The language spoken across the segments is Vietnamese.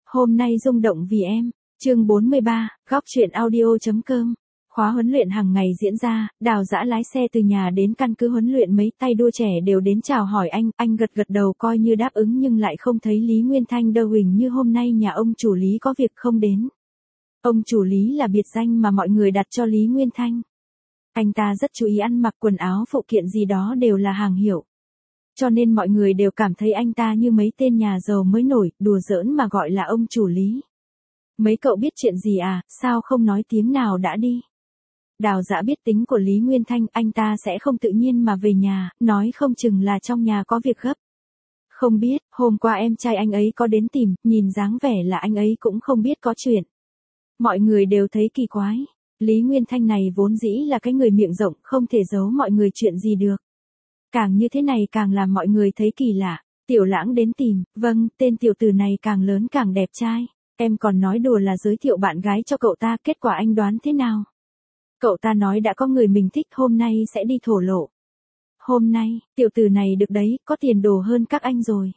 Hôm nay rung động vì em. Chương 43, góc truyện audio.com. Khóa huấn luyện hàng ngày diễn ra, Đào Dã lái xe từ nhà đến căn cứ huấn luyện, mấy tay đua trẻ đều đến chào hỏi anh gật gật đầu coi như đáp ứng nhưng lại không thấy Lý Nguyên Thanh đâu. Hình như hôm nay nhà ông chủ Lý có việc không đến. Ông chủ Lý là biệt danh mà mọi người đặt cho Lý Nguyên Thanh. Anh ta rất chú ý ăn mặc, quần áo phụ kiện gì đó đều là hàng hiệu. Cho nên mọi người đều cảm thấy anh ta như mấy tên nhà giàu mới nổi, đùa giỡn mà gọi là ông chủ Lý. Mấy cậu biết chuyện gì à, sao không nói tiếng nào đã đi. Đào Dã biết tính của Lý Nguyên Thanh, anh ta sẽ không tự nhiên mà về nhà, nói không chừng là trong nhà có việc gấp. Không biết, hôm qua em trai anh ấy có đến tìm, nhìn dáng vẻ là anh ấy cũng không biết có chuyện. Mọi người đều thấy kỳ quái. Lý Nguyên Thanh này vốn dĩ là cái người miệng rộng, không thể giấu mọi người chuyện gì được. Càng như thế này càng làm mọi người thấy kỳ lạ. Tiểu Lãng đến tìm, vâng, tên tiểu tử này càng lớn càng đẹp trai. Em còn nói đùa là giới thiệu bạn gái cho cậu ta, kết quả anh đoán thế nào? Cậu ta nói đã có người mình thích, hôm nay sẽ đi thổ lộ. Hôm nay, tiểu tử này được đấy, có tiền đồ hơn các anh rồi.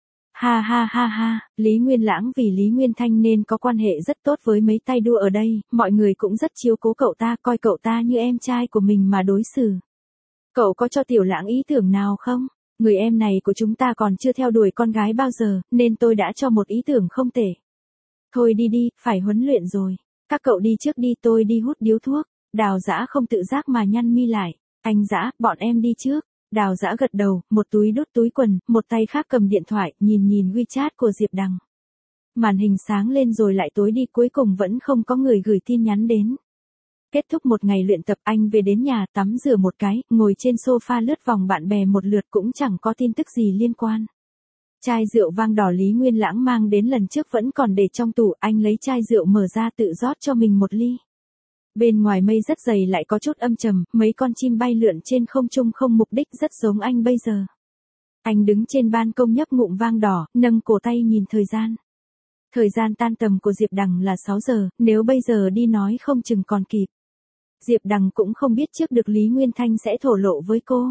Ha ha ha ha, Lý Nguyên Lãng vì Lý Nguyên Thanh nên có quan hệ rất tốt với mấy tay đua ở đây, mọi người cũng rất chiếu cố cậu ta, coi cậu ta như em trai của mình mà đối xử. Cậu có cho Tiểu Lãng ý tưởng nào không? Người em này của chúng ta còn chưa theo đuổi con gái bao giờ, nên tôi đã cho một ý tưởng không tệ. Thôi đi đi, phải huấn luyện rồi. Các cậu đi trước đi, tôi đi hút điếu thuốc. Đào Dã không tự giác mà nhăn mi lại. Anh Dã, bọn em đi trước. Đào Dã gật đầu, một túi đút túi quần, một tay khác cầm điện thoại, nhìn WeChat của Diệp Đằng. Màn hình sáng lên rồi lại tối đi, cuối cùng vẫn không có người gửi tin nhắn đến. Kết thúc một ngày luyện tập, anh về đến nhà tắm rửa một cái, ngồi trên sofa lướt vòng bạn bè một lượt cũng chẳng có tin tức gì liên quan. Chai rượu vang đỏ Lý Nguyên Lãng mang đến lần trước vẫn còn để trong tủ, anh lấy chai rượu mở ra tự rót cho mình một ly. Bên ngoài mây rất dày lại có chút âm trầm, mấy con chim bay lượn trên không trung không mục đích rất giống anh bây giờ. Anh đứng trên ban công nhấp ngụm vang đỏ, nâng cổ tay nhìn thời gian. Thời gian tan tầm của Diệp Đằng là 6 giờ, nếu bây giờ đi nói không chừng còn kịp. Diệp Đằng cũng không biết trước được Lý Nguyên Thanh sẽ thổ lộ với cô.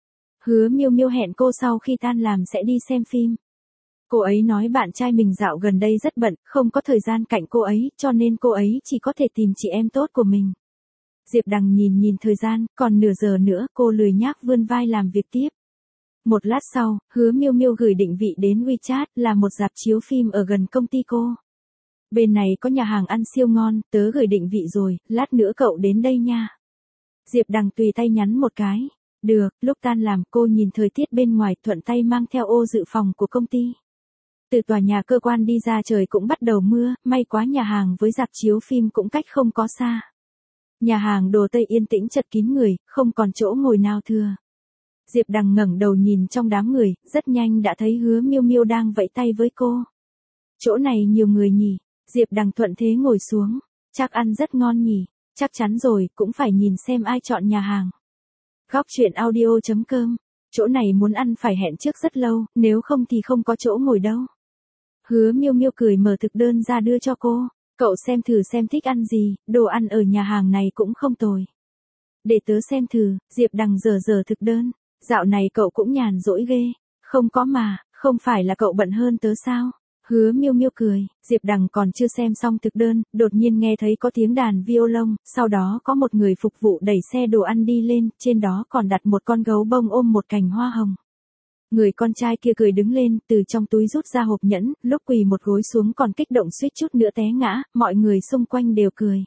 Hứa Miêu Miêu hẹn cô sau khi tan làm sẽ đi xem phim. Cô ấy nói bạn trai mình dạo gần đây rất bận, không có thời gian cạnh cô ấy, cho nên cô ấy chỉ có thể tìm chị em tốt của mình. Diệp Đằng nhìn thời gian, còn nửa giờ nữa, cô lười nhác vươn vai làm việc tiếp. Một lát sau, Hứa Miêu Miêu gửi định vị đến WeChat, là một rạp chiếu phim ở gần công ty cô. Bên này có nhà hàng ăn siêu ngon, tớ gửi định vị rồi, lát nữa cậu đến đây nha. Diệp Đằng tùy tay nhắn một cái. Được, lúc tan làm cô nhìn thời tiết bên ngoài, thuận tay mang theo ô dự phòng của công ty. Từ tòa nhà cơ quan đi ra trời cũng bắt đầu mưa, may quá nhà hàng với rạp chiếu phim cũng cách không có xa. Nhà hàng Đồ Tây yên tĩnh chật kín người, không còn chỗ ngồi nào thừa. Diệp Đằng ngẩng đầu nhìn trong đám người, rất nhanh đã thấy Hứa Miêu Miêu đang vẫy tay với cô. Chỗ này nhiều người nhỉ? Diệp Đằng thuận thế ngồi xuống. Chắc ăn rất ngon nhỉ? Chắc chắn rồi, cũng phải nhìn xem ai chọn nhà hàng. Góc truyện audio.com. Chỗ này muốn ăn phải hẹn trước rất lâu, nếu không thì không có chỗ ngồi đâu. Hứa Miêu Miêu cười mở thực đơn ra đưa cho cô. Cậu xem thử xem thích ăn gì, đồ ăn ở nhà hàng này cũng không tồi. Để tớ xem thử. Diệp Đằng dở thực đơn. Dạo này cậu cũng nhàn rỗi ghê. Không có mà, không phải là cậu bận hơn tớ sao? Hứa Miêu Miêu cười. Diệp Đằng còn chưa xem xong thực đơn, đột nhiên nghe thấy có tiếng đàn violon, sau đó có một người phục vụ đẩy xe đồ ăn đi lên, trên đó còn đặt một con gấu bông ôm một cành hoa hồng. Người con trai kia cười đứng lên, từ trong túi rút ra hộp nhẫn, lúc quỳ một gối xuống còn kích động suýt chút nữa té ngã, mọi người xung quanh đều cười.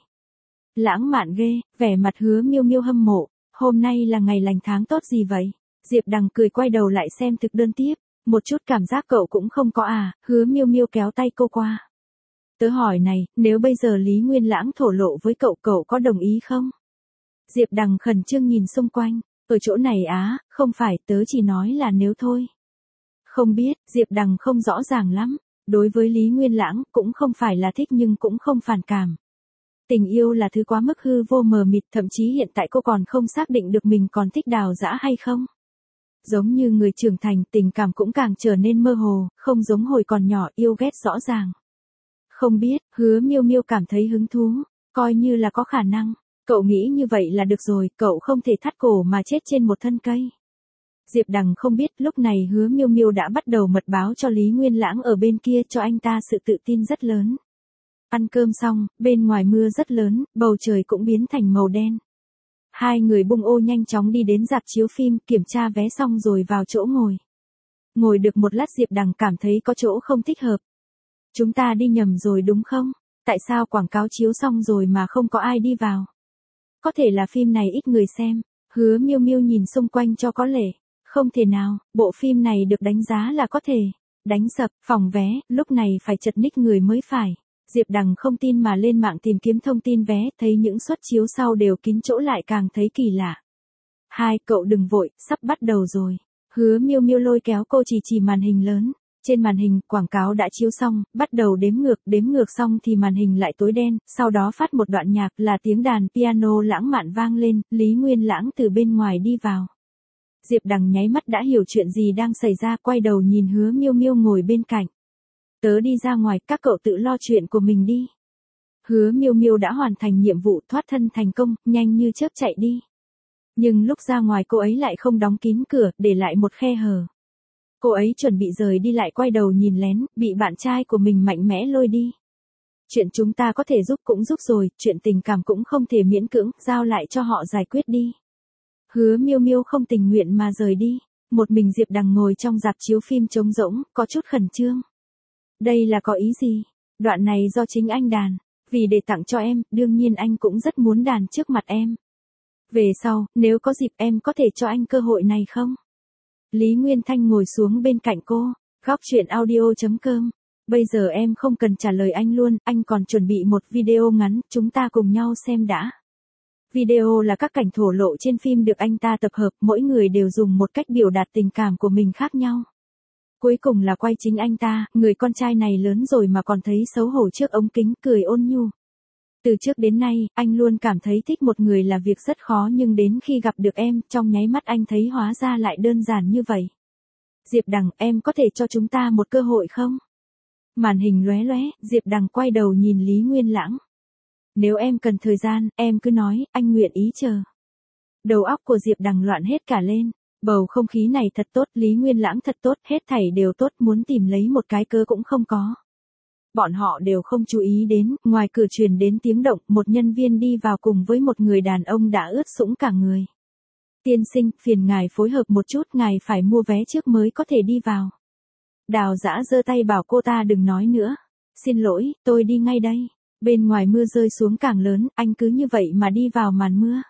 Lãng mạn ghê, vẻ mặt Hứa Miêu Miêu hâm mộ. Hôm nay là ngày lành tháng tốt gì vậy? Diệp Đằng cười quay đầu lại xem thực đơn tiếp. Một chút cảm giác cậu cũng không có à? Hứa Miêu Miêu kéo tay cô qua. Tớ hỏi này, nếu bây giờ Lý Nguyên Lãng thổ lộ với cậu, cậu có đồng ý không? Diệp Đằng khẩn trương nhìn xung quanh. Ở chỗ này á, không phải, tớ chỉ nói là nếu thôi. Không biết, Diệp Đằng không rõ ràng lắm. Đối với Lý Nguyên Lãng, cũng không phải là thích nhưng cũng không phản cảm. Tình yêu là thứ quá mức hư vô mờ mịt, thậm chí hiện tại cô còn không xác định được mình còn thích Đào Dã hay không. Giống như người trưởng thành, tình cảm cũng càng trở nên mơ hồ, không giống hồi còn nhỏ yêu ghét rõ ràng. Không biết, Hứa Miêu Miêu cảm thấy hứng thú, coi như là có khả năng. Cậu nghĩ như vậy là được rồi, cậu không thể thắt cổ mà chết trên một thân cây. Diệp Đằng không biết lúc này Hứa Miêu Miêu đã bắt đầu mật báo cho Lý Nguyên Lãng ở bên kia cho anh ta sự tự tin rất lớn. Ăn cơm xong, bên ngoài mưa rất lớn, bầu trời cũng biến thành màu đen. Hai người bung ô nhanh chóng đi đến rạp chiếu phim, kiểm tra vé xong rồi vào chỗ ngồi. Ngồi được một lát Diệp Đằng cảm thấy có chỗ không thích hợp. Chúng ta đi nhầm rồi đúng không? Tại sao quảng cáo chiếu xong rồi mà không có ai đi vào? Có thể là phim này ít người xem. Hứa Miêu Miêu nhìn xung quanh cho có lệ. Không thể nào, bộ phim này được đánh giá là có thể đánh sập phòng vé, lúc này phải chật ních người mới phải. Diệp Đằng không tin mà lên mạng tìm kiếm thông tin vé, thấy những suất chiếu sau đều kín chỗ lại càng thấy kỳ lạ. Hai, cậu đừng vội, sắp bắt đầu rồi. Hứa Miêu Miêu lôi kéo cô chỉ màn hình lớn. Trên màn hình, quảng cáo đã chiếu xong, bắt đầu đếm ngược xong thì màn hình lại tối đen, sau đó phát một đoạn nhạc là tiếng đàn piano lãng mạn vang lên, Lý Nguyên Lãng từ bên ngoài đi vào. Diệp Đằng nháy mắt đã hiểu chuyện gì đang xảy ra, quay đầu nhìn Hứa Miêu Miêu ngồi bên cạnh. Tớ đi ra ngoài, các cậu tự lo chuyện của mình đi. Hứa Miêu Miêu đã hoàn thành nhiệm vụ thoát thân thành công, nhanh như chớp chạy đi. Nhưng lúc ra ngoài cô ấy lại không đóng kín cửa, để lại một khe hở. Cô ấy chuẩn bị rời đi lại quay đầu nhìn lén, bị bạn trai của mình mạnh mẽ lôi đi. Chuyện chúng ta có thể giúp cũng giúp rồi, chuyện tình cảm cũng không thể miễn cưỡng, giao lại cho họ giải quyết đi. Hứa Miêu Miêu không tình nguyện mà rời đi. Một mình Diệp Đằng ngồi trong rạp chiếu phim trống rỗng, có chút khẩn trương. Đây là có ý gì? Đoạn này do chính anh đàn. Vì để tặng cho em, đương nhiên anh cũng rất muốn đàn trước mặt em. Về sau, nếu có dịp em có thể cho anh cơ hội này không? Lý Nguyên Thanh ngồi xuống bên cạnh cô. Góc chuyện audio.com. Bây giờ em không cần trả lời anh luôn, anh còn chuẩn bị một video ngắn, chúng ta cùng nhau xem đã. Video là các cảnh thổ lộ trên phim được anh ta tập hợp, mỗi người đều dùng một cách biểu đạt tình cảm của mình khác nhau. Cuối cùng là quay chính anh ta, người con trai này lớn rồi mà còn thấy xấu hổ trước ống kính, cười ôn nhu. Từ trước đến nay, anh luôn cảm thấy thích một người là việc rất khó nhưng đến khi gặp được em, trong nháy mắt anh thấy hóa ra lại đơn giản như vậy. Diệp Đằng, em có thể cho chúng ta một cơ hội không? Màn hình lóe lóe, Diệp Đằng quay đầu nhìn Lý Nguyên Lãng. Nếu em cần thời gian, em cứ nói, anh nguyện ý chờ. Đầu óc của Diệp Đằng loạn hết cả lên. Bầu không khí này thật tốt, Lý Nguyên Lãng thật tốt, hết thảy đều tốt, muốn tìm lấy một cái cớ cũng không có. Bọn họ đều không chú ý đến, ngoài cửa truyền đến tiếng động, một nhân viên đi vào cùng với một người đàn ông đã ướt sũng cả người. Tiên sinh, phiền ngài phối hợp một chút, ngài phải mua vé trước mới có thể đi vào. Đào Dã giơ tay bảo cô ta đừng nói nữa. Xin lỗi, tôi đi ngay đây. Bên ngoài mưa rơi xuống càng lớn, anh cứ như vậy mà đi vào màn mưa.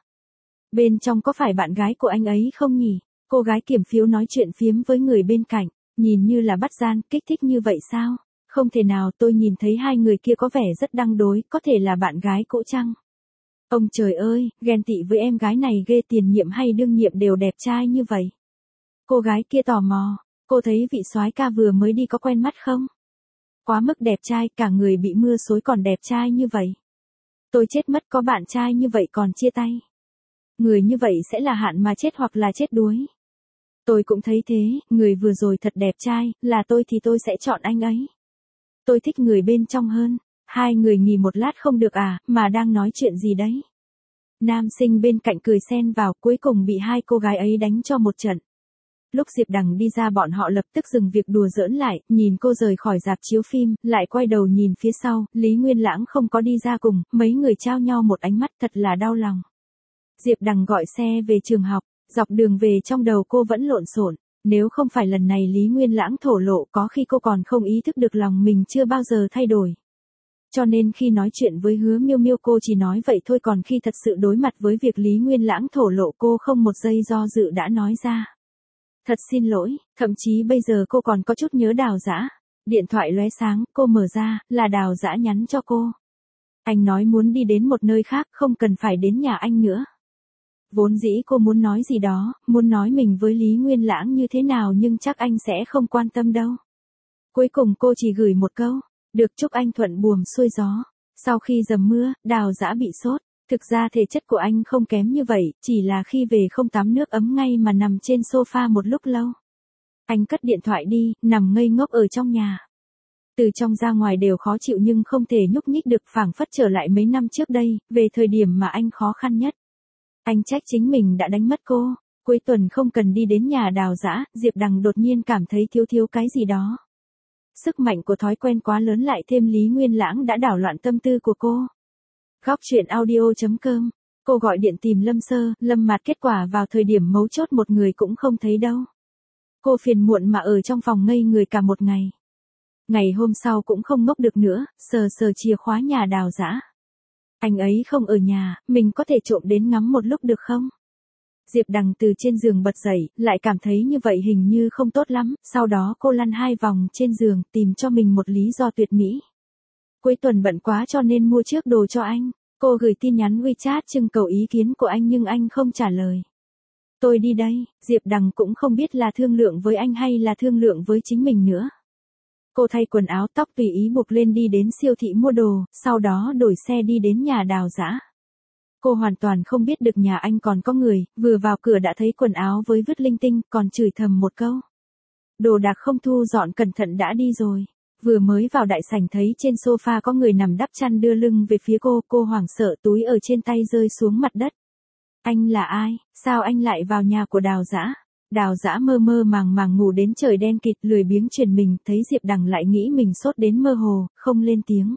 Bên trong có phải bạn gái của anh ấy không nhỉ? Cô gái kiểm phiếu nói chuyện phiếm với người bên cạnh, nhìn như là bắt gian, kích thích như vậy sao? Không thể nào, tôi nhìn thấy hai người kia có vẻ rất đăng đối, có thể là bạn gái cũ chăng? Ông trời ơi, ghen tị với em gái này ghê, tiền nhiệm hay đương nhiệm đều đẹp trai như vậy. Cô gái kia tò mò, cô thấy vị soái ca vừa mới đi có quen mắt không? Quá mức đẹp trai, cả người bị mưa xối còn đẹp trai như vậy. Tôi chết mất, có bạn trai như vậy còn chia tay. Người như vậy sẽ là hạn mà chết hoặc là chết đuối. Tôi cũng thấy thế, người vừa rồi thật đẹp trai, là tôi thì tôi sẽ chọn anh ấy. Tôi thích người bên trong hơn. Hai người nghỉ một lát không được à, mà đang nói chuyện gì đấy? Nam sinh bên cạnh cười xen vào, cuối cùng bị hai cô gái ấy đánh cho một trận. Lúc Diệp Đằng đi ra bọn họ lập tức dừng việc đùa giỡn lại, nhìn cô rời khỏi rạp chiếu phim, lại quay đầu nhìn phía sau, Lý Nguyên Lãng không có đi ra cùng, mấy người trao nhau một ánh mắt thật là đau lòng. Diệp Đằng gọi xe về trường học, dọc đường về trong đầu cô vẫn lộn xộn. Nếu không phải lần này Lý Nguyên Lãng thổ lộ, có khi cô còn không ý thức được lòng mình chưa bao giờ thay đổi. Cho nên khi nói chuyện với Hứa Miêu Miêu cô chỉ nói vậy thôi, còn khi thật sự đối mặt với việc Lý Nguyên Lãng thổ lộ cô không một giây do dự đã nói ra. Thật xin lỗi, thậm chí bây giờ cô còn có chút nhớ Đào Dã. Điện thoại lóe sáng, cô mở ra, là Đào Dã nhắn cho cô. Anh nói muốn đi đến một nơi khác, không cần phải đến nhà anh nữa. Vốn dĩ cô muốn nói gì đó, muốn nói mình với Lý Nguyên Lãng như thế nào nhưng chắc anh sẽ không quan tâm đâu. Cuối cùng cô chỉ gửi một câu, được chúc anh thuận buồm xuôi gió. Sau khi dầm mưa, Đào Dã bị sốt. Thực ra thể chất của anh không kém như vậy, chỉ là khi về không tắm nước ấm ngay mà nằm trên sofa một lúc lâu. Anh cất điện thoại đi, nằm ngây ngốc ở trong nhà. Từ trong ra ngoài đều khó chịu nhưng không thể nhúc nhích được, phảng phất trở lại mấy năm trước đây, về thời điểm mà anh khó khăn nhất. Anh trách chính mình đã đánh mất cô. Cuối tuần không cần đi đến nhà Đào Dã, Diệp Đằng đột nhiên cảm thấy thiếu cái gì đó. Sức mạnh của thói quen quá lớn lại thêm Lý Nguyên Lãng đã đảo loạn tâm tư của cô. Góc truyện audio.com. Cô gọi điện tìm Lâm Sơ, Lâm Mạt, kết quả vào thời điểm mấu chốt một người cũng không thấy đâu. Cô phiền muộn mà ở trong phòng ngây người cả một ngày. Ngày hôm sau cũng không ngốc được nữa, sờ chìa khóa nhà Đào Dã. Anh ấy không ở nhà, mình có thể trộm đến ngắm một lúc được không? Diệp Đằng từ trên giường bật dậy, lại cảm thấy như vậy hình như không tốt lắm, sau đó cô lăn 2 vòng trên giường tìm cho mình một lý do tuyệt mỹ. Cuối tuần bận quá cho nên mua trước đồ cho anh. Cô gửi tin nhắn WeChat trưng cầu ý kiến của anh nhưng anh không trả lời. Tôi đi đây, Diệp Đằng cũng không biết là thương lượng với anh hay là thương lượng với chính mình nữa. Cô thay quần áo tóc tùy ý buộc lên đi đến siêu thị mua đồ, sau đó đổi xe đi đến nhà Đào Dã. Cô hoàn toàn không biết được nhà anh còn có người, vừa vào cửa đã thấy quần áo với vứt linh tinh, còn chửi thầm một câu. Đồ đạc không thu dọn cẩn thận đã đi rồi. Vừa mới vào đại sảnh thấy trên sofa có người nằm đắp chăn đưa lưng về phía cô hoảng sợ túi ở trên tay rơi xuống mặt đất. Anh là ai, sao anh lại vào nhà của Đào Dã? Đào Dã mơ màng ngủ đến trời đen kịt, lười biếng chuyển mình, thấy Diệp Đằng lại nghĩ mình sốt đến mơ hồ, không lên tiếng.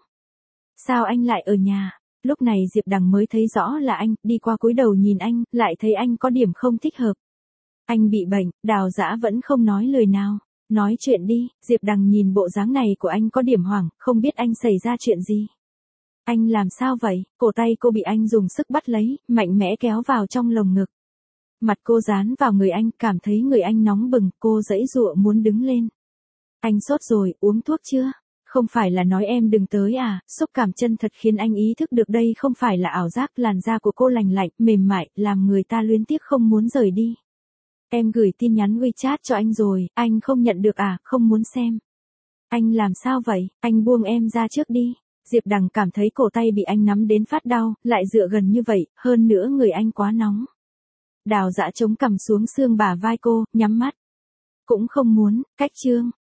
Sao anh lại ở nhà? Lúc này Diệp Đằng mới thấy rõ là anh, đi qua cúi đầu nhìn anh, lại thấy anh có điểm không thích hợp. Anh bị bệnh, Đào Dã vẫn không nói lời nào. Nói chuyện đi, Diệp Đằng nhìn bộ dáng này của anh có điểm hoảng, không biết anh xảy ra chuyện gì. Anh làm sao vậy? Cổ tay cô bị anh dùng sức bắt lấy, mạnh mẽ kéo vào trong lồng ngực. Mặt cô dán vào người anh, cảm thấy người anh nóng bừng, cô giãy giụa muốn đứng lên. Anh sốt rồi, uống thuốc chưa? Không phải là nói em đừng tới à? Xúc cảm chân thật khiến anh ý thức được đây không phải là ảo giác, làn da của cô lành lạnh, mềm mại, làm người ta luyến tiếc không muốn rời đi. Em gửi tin nhắn WeChat cho anh rồi, anh không nhận được à, không muốn xem. Anh làm sao vậy, anh buông em ra trước đi. Diệp Đằng cảm thấy cổ tay bị anh nắm đến phát đau, lại dựa gần như vậy, hơn nữa người anh quá nóng. Đào Dã chống cằm xuống xương bả vai cô, nhắm mắt. Cũng không muốn, cách chương.